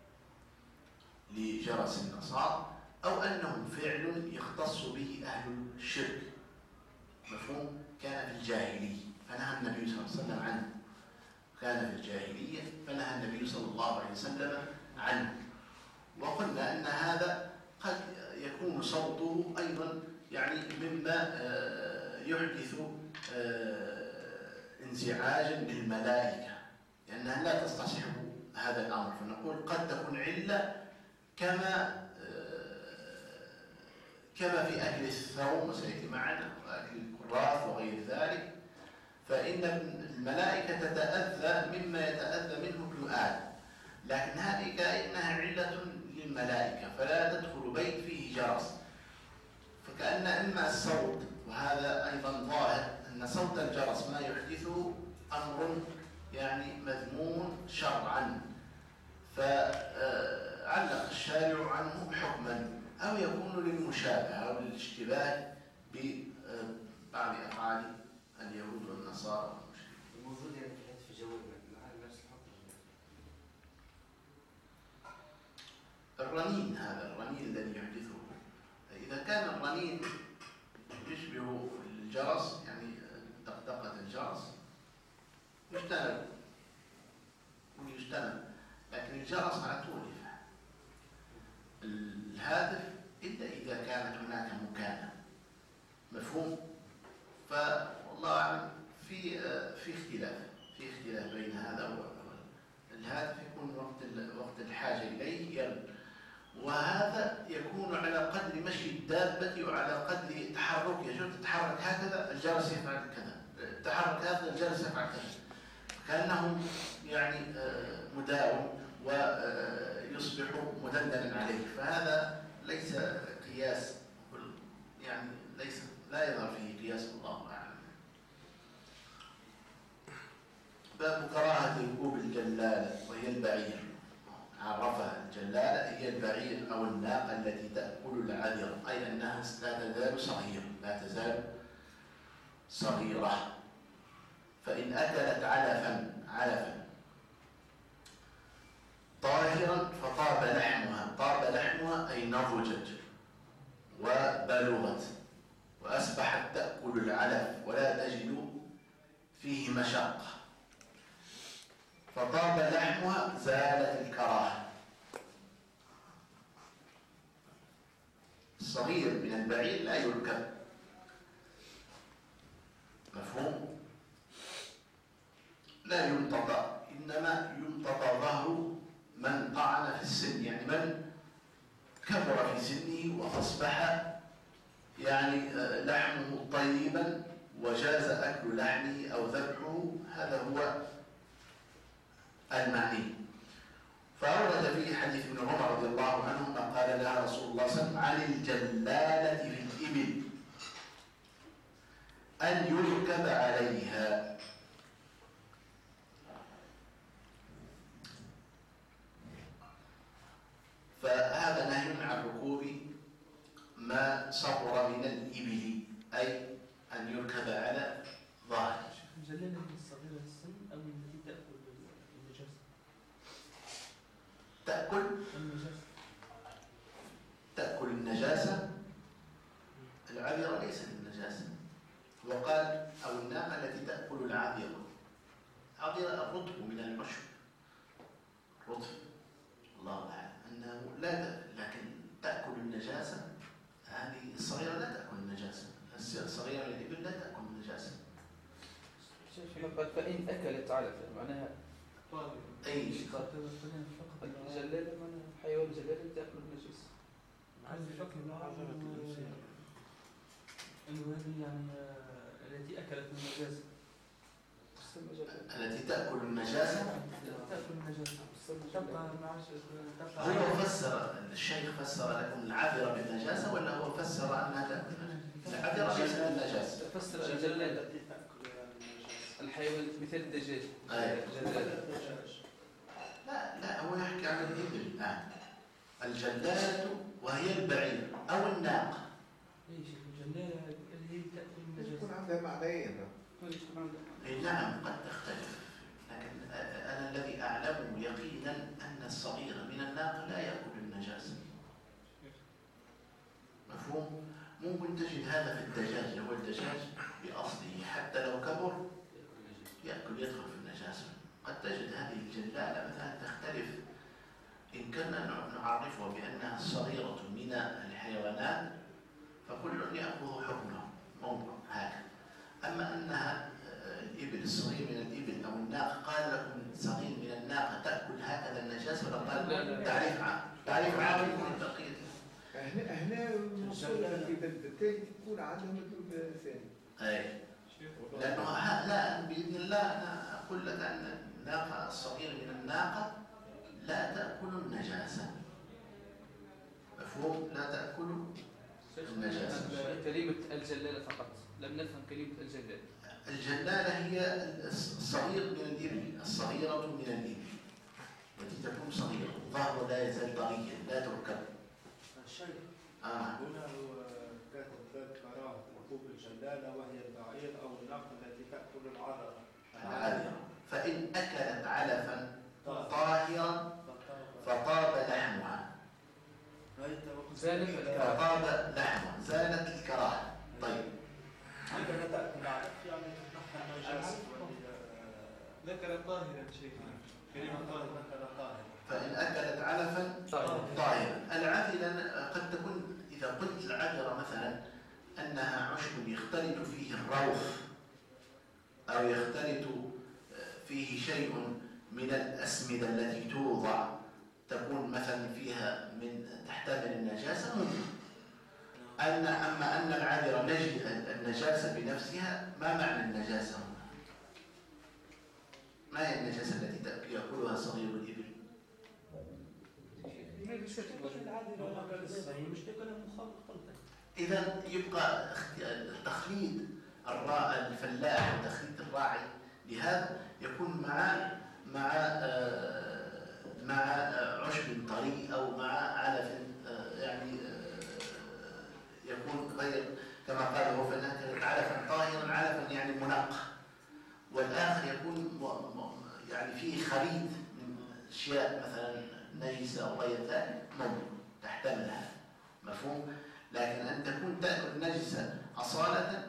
لجرس النصارى، أو أنه فعل يختص به أهل الشرك، مفهوم؟ كان في الجاهلية فنهى النبي صلى الله عليه وسلم عنه، كان في الجاهلية فنهى النبي صلى الله عليه وسلم عنه. وقلنا أن هذا قد يكون صوته أيضا يعني مما يحدث انزعاجا للملائكة، لأنها لا تستصحب هذا الأمر، فنقول قد تكون علة كما في أكل الثوم وسيأتي معنا، وأكل الكراث وغير ذلك، فإن الملائكة تتأذى مما يتأذى منه ابن آدم، لكن هذه كأنها علة للملائكة، فلا تدخل بيت فيه جرس، فكأن إما الصوت، وهذا أيضا ظاهر أن صوت الجرس ما يحدثه أمر يعني مذموم شرعا، فعلق الشارع عنه حكما، أو يكون للمشابهة أو للاشتباه ببعض أفعال اليهود والنصارى والمشركين. الموجود يعني في جو نفس الحكم. الرنين، هذا الرنين الذي يحدثه، إذا كان الرنين يشبه الجرس يعني دقدقة الجرس يجتنب، لكن الجرس على طول يفعل. الهاتف إلا إذا كانت هناك مكانة، مفهوم؟ فوالله أعلم في اختلاف بين هذا الهاتف يكون وقت الحاجة إليه يرن، وهذا يكون على قدر مشي الدابة وعلى قدر تحرك، يجب تتحرك هكذا الجرس يفعل كذا، تحرك هذا الجرس يفعل كذا، كأنه يعني مداوم ويصبح مدندنا عليه، فهذا ليس قياس، يعني لا يظهر فيه قياس، الله أعلم. باب كراهة ركوب الجلالة وهي البعير، عرفها الجلالة هي البعير أو الناقة التي تأكل العذر، أي أنها لا تزال صغيرة، فإن أكلت علفا طاهرا فطاب لحمها أي نضجت وبلغت وأصبحت تأكل العلف ولا تجد فيه مشقة، فطاب لحمها زالت الكراهة. الصغير من البعير لا يركب، مفهوم؟ لا يمتطى، إنما يمتطى به وأصبح يعني لحمه طيبا وجاز أكل لحمه أو ذبحه، هذا هو المعني. فأورد فيه حديث ابن عمر رضي الله عنهما قال لها رسول الله صلى الله عليه وسلم عن الجلالة في الإبل أن يركب عليها. فهذا نهي عن ركوب ما صغر من الإبل، أي أن يركب على ظهره. الجلالة الصغيرة السن أو التي تأكل النجاسة؟ تأكل النجاسة. العذرة ليس للنجاسة، وقال أو الناقة التي تأكل العذرة. عذرة الرطب من العشب، رطب، الله أعلم أنه لا تأكل، لكن تأكل النجاسة. هذه الصغيرة لا تأكل النجاسة، الصغيرة من الإبل لا تأكل النجاسة. فإن أكلت علفا معناها أي الجلالة معناها حيوان الجلالة تأكل النجاسة. أنه هذه يعني التي أكلت النجاسة، التي تأكل النجاسة. تأكل النجاسة تبقى هو فسر الشيخ فسر لكم العذرة بالنجاسة، ولا هو فسر أنها تأكل النجاسة؟ العذرة ليس بالنجاسة. فسر الجلالة الحيوان مثل الدجاج. لا هو يحكي عن الإبل الآن. الجلالة وهي البعير أو الناقة. ايش الجلالة اللي هي تأكل النجاسة؟ يكون عندها معنيين. نعم قد تختلف، لكن أنا الذي أعلمه يقينا أن الصغير من الناقة لا يأكل النجاسة. مفهوم؟ ممكن تجد هذا في الدجاج، هو الدجاج بأصله حتى لو كبر يدخل في النجاسة. قد تجد هذه الجلالة مثلا تختلف، إن كنا نعرفها بأنها الصغيرة من الحيوانات فكل يأخذ حكمه، ممكن هكذا. أما أنها الإبل الصغير من الإبل أو الناقة، قال لكم صغير من الناقة تأكل هكذا النجاسة، ولا قال تعريف عام من بقية. هنا المصطلح في بالتالي تكون عندهم الدول الثاني. أي لأنه لا بإذن الله أنا أقول لك أن الناقة الصغير من الناقة لا تأكل النجاسة. مفهوم؟ لا تأكل النجاسة. كلمة الجلالة فقط، لم نفهم كلمة الجلالة. الجلالة هي الصغير من الإبل، الصغيرة من الإبل التي تكون صغيرة، ظهره لا يزال طريا لا تركب. الشيخ هنا هو كاتب باب كراهة ركوب الجلالة وهي البعير أو الناقة التي تأكل العذرة. فإن أكلت علفا طاهرا فطاب لحمها. فطاب لحمها زالت الكراهة. طيب عندما تأكل علف يعني تتنحى النجاسة. ذكر طاهرا شيخنا، كلمة طاهرة. فإن أكلت علفا طاهرا. العذرة قد تكون إذا قلت العذرة مثلا أنها عشب يختلط فيه الروث أو يختلط فيه شيء من الأسمدة التي توضع تكون مثلا فيها من تحتمل النجاسة ممكن. أما أن العذرة نجد النجاسة بنفسها، ما معنى النجاسة هنا؟ ما هي النجاسة التي يأكلها صغير الإبل؟ إذا يبقى تخليط الفلاح وتخليط الراعي لهذا يكون مع عشب طري أو مع علف يعني يكون غير كما قال هو فإن علفا طاهرا، علفا يعني منقى، والآخر يكون يعني فيه خليط من أشياء مثلا نجسة أو غير ذلك ممكن تحتمل هذا. مفهوم؟ لكن أن تكون تأكل نجسة أصالة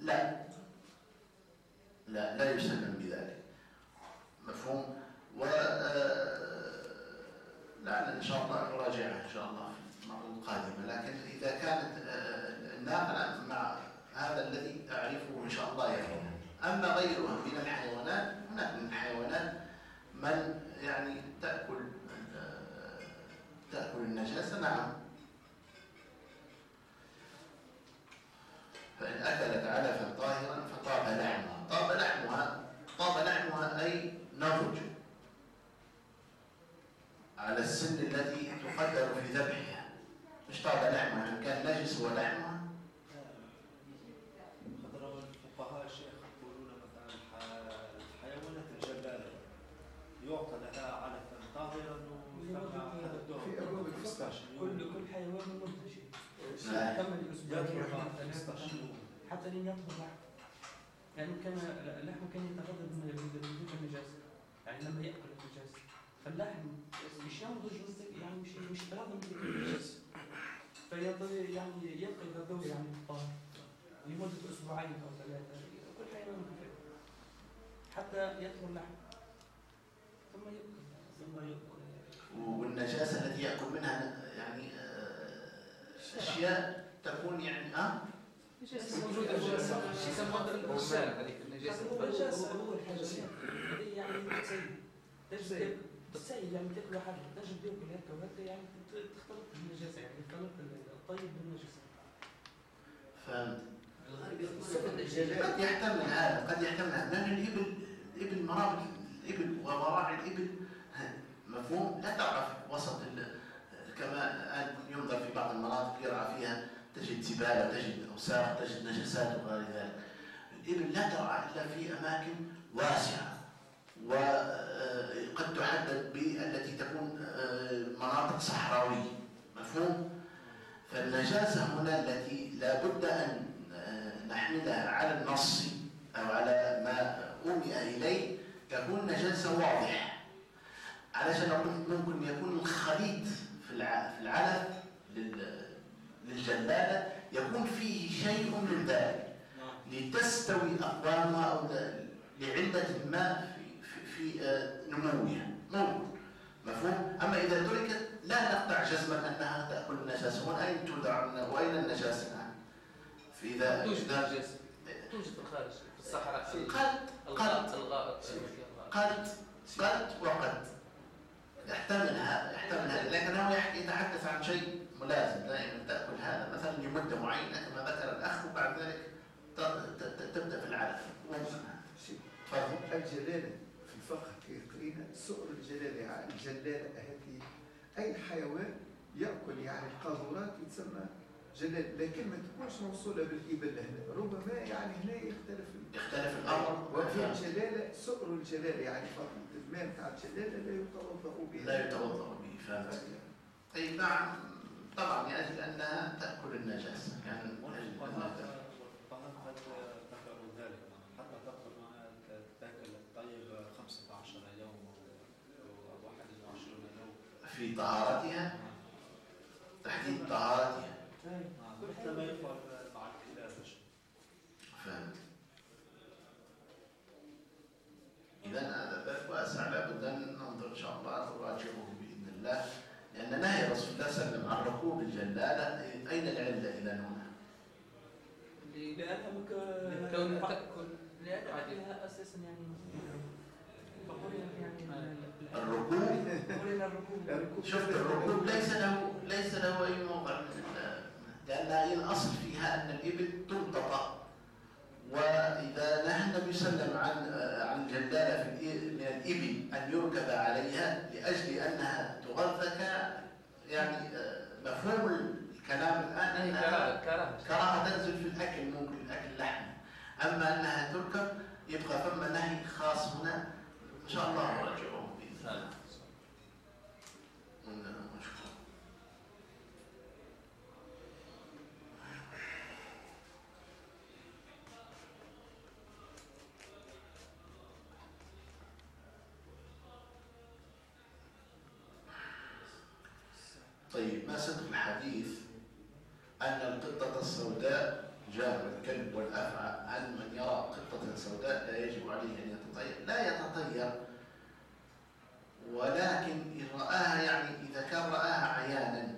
لا يسلم بذلك. مفهوم؟ لا إن شاء الله نراجعها إن شاء الله في المرة القادمة. لكن إذا كانت الناقة مع هذا الذي أعرفه إن شاء الله يفهم. أما غيرها من الحيوانات، هناك من الحيوانات من يعني تأكل النجاسة. نعم فإن أكلت علفا طاهرا فطاب لحمها. طاب لحمها أي نضج على السن التي تقدر في ذبحها، مش طاب لحمها إن كان نجس ولحمها. خضر الفقهاء الشيخ يقولون مثلا الحيوانات الجلالة يعطى لها علفا طاهرا في أبواب الفقه كل حيوان منتج نعم. كمل الأسبوع حتى لن يطهر لحم، يعني كان اللحم كان يتغذى بوجود النجاسة، يعني لما يأكل النجاسة فاللحم مش ينضج يعني مش يتغذى من النجاسة، فيبقى يعني يبقى يغذوه يعني الطاهر لمدة أسبوعين أو 3. كل حيوان كفاية حتى يطهر اللحم ثم يأكل. والنجاسة التي يأكل منها يعني أشياء تكون يعني موجود يسمى الرمان هذيك النجاسة. النجاسة هو الحاجة يعني تجد تسيل يعني تاكل حاجة تجد ياكل هيك وهيك يعني تختلط بالنجاسة، يعني تختلط الطيب بالنجاسة. فهمت. قد يحتمل هذا لأن الإبل مرابط الإبل ومراعي الإبل مفهوم لا تعرف وسط كما ينظر في بعض المناطق يرعى فيها تجد زبالة وتجد أوساخ وتجد نجاسات وغير ذلك. الإبل لا ترعى إلا في أماكن واسعة وقد تحدد بالتي تكون مناطق صحراوية، مفهوم؟ فالنجاسة هنا التي لا بد أن نحملها على النص أو على ما أومئ إليه تكون نجاسة واضحة، علشان ممكن يكون الخليط في العلف للجلالة يكون فيه شيء من ذلك لتستوي أقوامها أو لعلة ما في نموها ممكن، مفهوم؟ أما إذا تركت لا نقطع جزما أنها تأكل النجاسة. وأين تودع وأين النجاسة الآن؟ فإذا توجد نجاسة توجد في الخارج في الصحراء قد وقد يحتمل هذا لكنه يتحدث عن شيء ملازم دائما تأكل هذا مثلا لمدة معينة كما ذكر الأخ وبعد ذلك تبدأ في العلف. الجلالة في الفقه قرينا سؤر الجلالة هذه أي حيوان يأكل يعني القاذورات يتسمى جلال، لكن ما تكونش موصولة بالإبل هنا، ربما يعني هنا يختلف الأمر. وفي الجلالة سؤر الجلالة يعني فضل الماء بتاع الجلالة لا يتوضأ به فهمت. أي نعم طبعا لأجل أنها تأكل النجاسة يعني والفقهاء قد ذكروا ذلك حتى تأكل معها تاكل الطيب 15 يوم أو 21 يوم في طهارتها تحديد طهارتها. مثل ما يفعل مع الكلاب. فهمت. إذا هذا باب واسع لابد أن ننظر إن شاء الله نراجعه بإذن الله، لأن نهي رسول الله صلى الله عليه وسلم عن ركوب الجلالة. أين العلة إذا هنا؟ لأنها كون تأكل لأنها أساسا يعني الركوب. شفت الركوب ليس له أي موضع لأن الأصل فيها أن الإبل تنطق، وإذا نهى النبي صلى الله عليه وسلم عن الجلالة من الإبل أن يركب عليها لأجل أنها تغذى يعني مفهوم الكلام الآن أنها كراهة تنزل في الأكل، ممكن أكل لحم، أما أنها تركب يبقى ثم نهي خاص هنا إن شاء الله نراجعه بإذن الله. طيب، ما صدق الحديث أن القطة السوداء جار الكلب والأفعى؟ هل من يرى قطة سوداء لا يجب عليه أن يتطير؟ لا يتطير، ولكن إن رآها يعني إذا كان رآها عيانا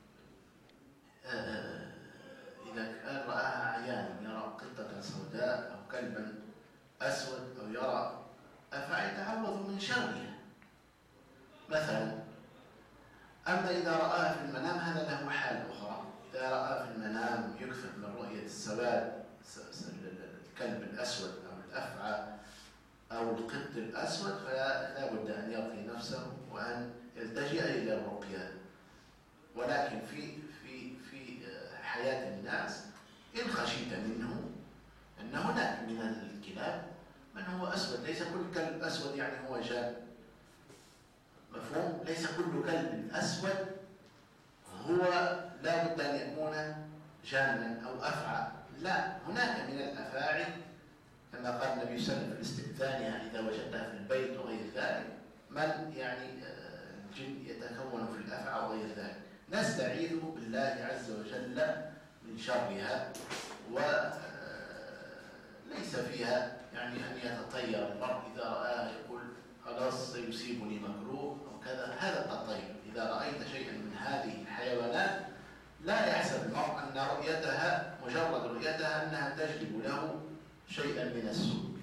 يرى قطة سوداء أو كلبا أسود أو يرى فيتعوذ من شرها مثلا. أما إذا رآها في المنام هذا له حال أخرى. إذا رأى في المنام يكثر من رؤية السواد الكلب الأسود أو الأفعى أو القط الأسود، فلا بد أن يرقي نفسه وأن يلتجئ إلى الرقية. ولكن في حياة الناس إن خشيت منه أن هناك من الكلاب من هو أسود، ليس كل كلب أسود يعني هو جان، مفهوم؟ ليس كل كلب أسود هو لا بد أن يكون جانا أو أفعى، لا، هناك من الأفاعي كما قال النبي صلى الله عليه وسلم في الاستئذان إذا وجدتها في البيت وغير ذلك، من يعني الجن يتكون في الأفعى وغير ذلك. نستعيذ بالله عز وجل من شرها، وليس فيها يعني أن يتطير المرء إذا رآه يقول خلاص سيصيبني مكروه أو كذا، هذا التطير. إذا رأيت شيئا من هذه الحيوانات لا يحسب المرء أن رؤيتها مجرد رؤيتها أنها تجلب له شيئا من السوء.